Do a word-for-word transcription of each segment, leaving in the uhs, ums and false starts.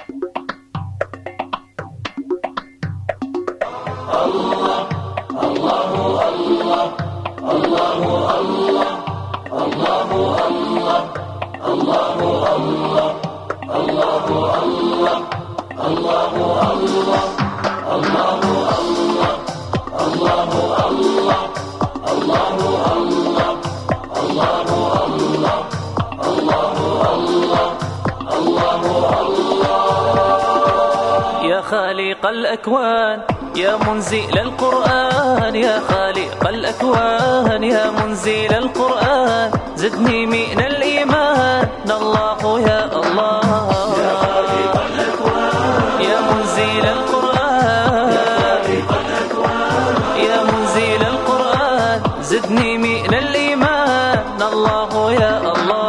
يا خالق الأكوان يا منزل القرآن، يا خالق الأكوان يا منزل القرآن، زدني من الإيمان الله يا الله. يا خالق الأكوان يا منزل القرآن، يا خالق الأكوان يا منزل القرآن، زدني من الإيمان الله يا الله.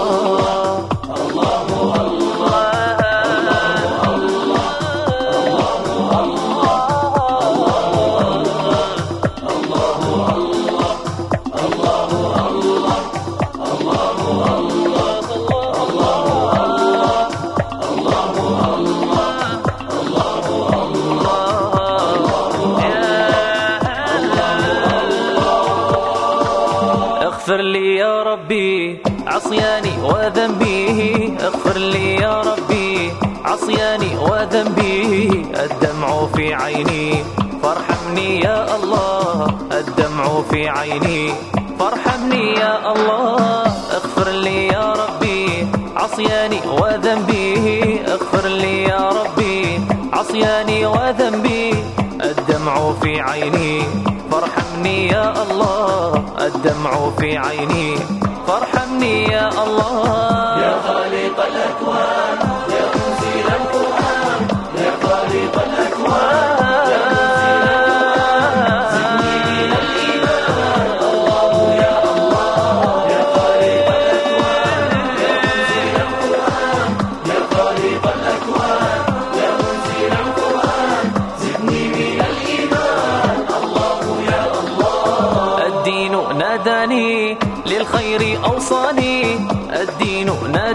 اغفر لي يا ربي عصياني وذنبي، اغفر لي يا ربي عصياني وذنبي، الدمع في عيني فارحمني يا الله، الدمع في عيني فارحمني يا الله. اغفر لي يا ربي عصياني وذنبي، اغفر لي يا ربي عصياني وذنبي، الدمع في عيني فارحمني يا الله، الدمع في عيني فارحمني يا الله. يا خالق الأكوان يا منزل القرآن، يا خالق الأكوان يا منزل القرآن، زدني من الإيمان الله يا الله. يا خالق الأكوان يا منزل القرآن، يا خالق الأكوان يا منزل القرآن، زدني من الإيمان الله يا الله. الدين ناداني للخير أوصاني، الدين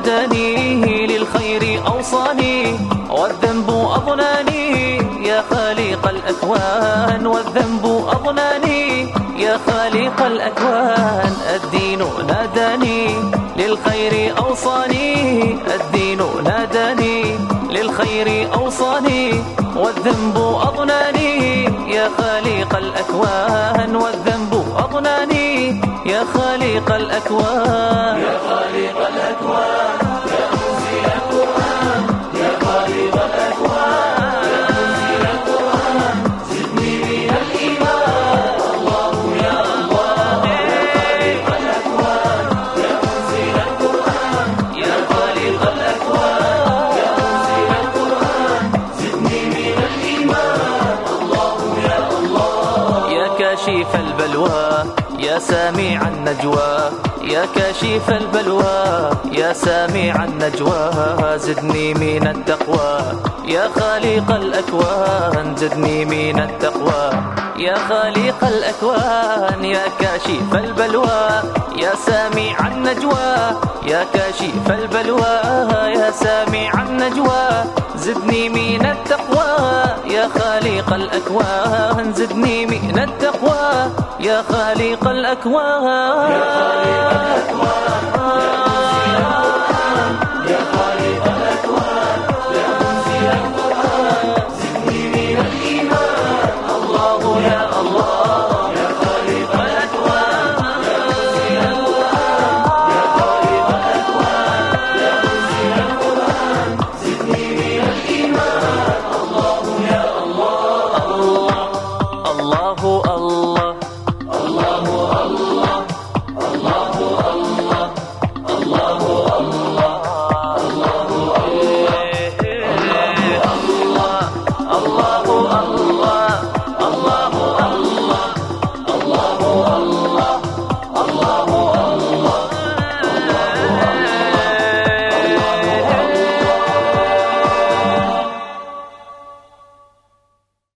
ناداني للخير أوصاني، والذنب أضناني يا خالق الأكوان، والذنب أضناني يا خالق الأكوان. الدين ناداني للخير أوصاني، الدين ناداني للخير أوصاني، والذنب أضناني يا خالق الأكوان، والذنب أضناني يا خالق الأكوان. يا خالق الأكوان يا منزل القرآن، يا خالق الأكوان يا منزل القرآن، زدني من الإيمان الله يا الله. يا خالق الأكوان يا منزل القرآن، يا خالق الأكوان يا منزل القرآن، زدني من الإيمان الله يا الله. يا كاشف البلوى يا سامع النجوى، يا كاشف البلوى يا سامع النجوى، زدني من التقوى يا خالق الأكوان، زدني من التقوى يا خالق الأكوان. يا كاشف البلوى يا سامع النجوى، يا كاشف البلوى يا سامع النجوى، زدني من التقوى يا خالق الأكوان، زدني من التقوى يا خالق الأكوان. يا خالق الأكوان يا منزل القرآن، يا خالق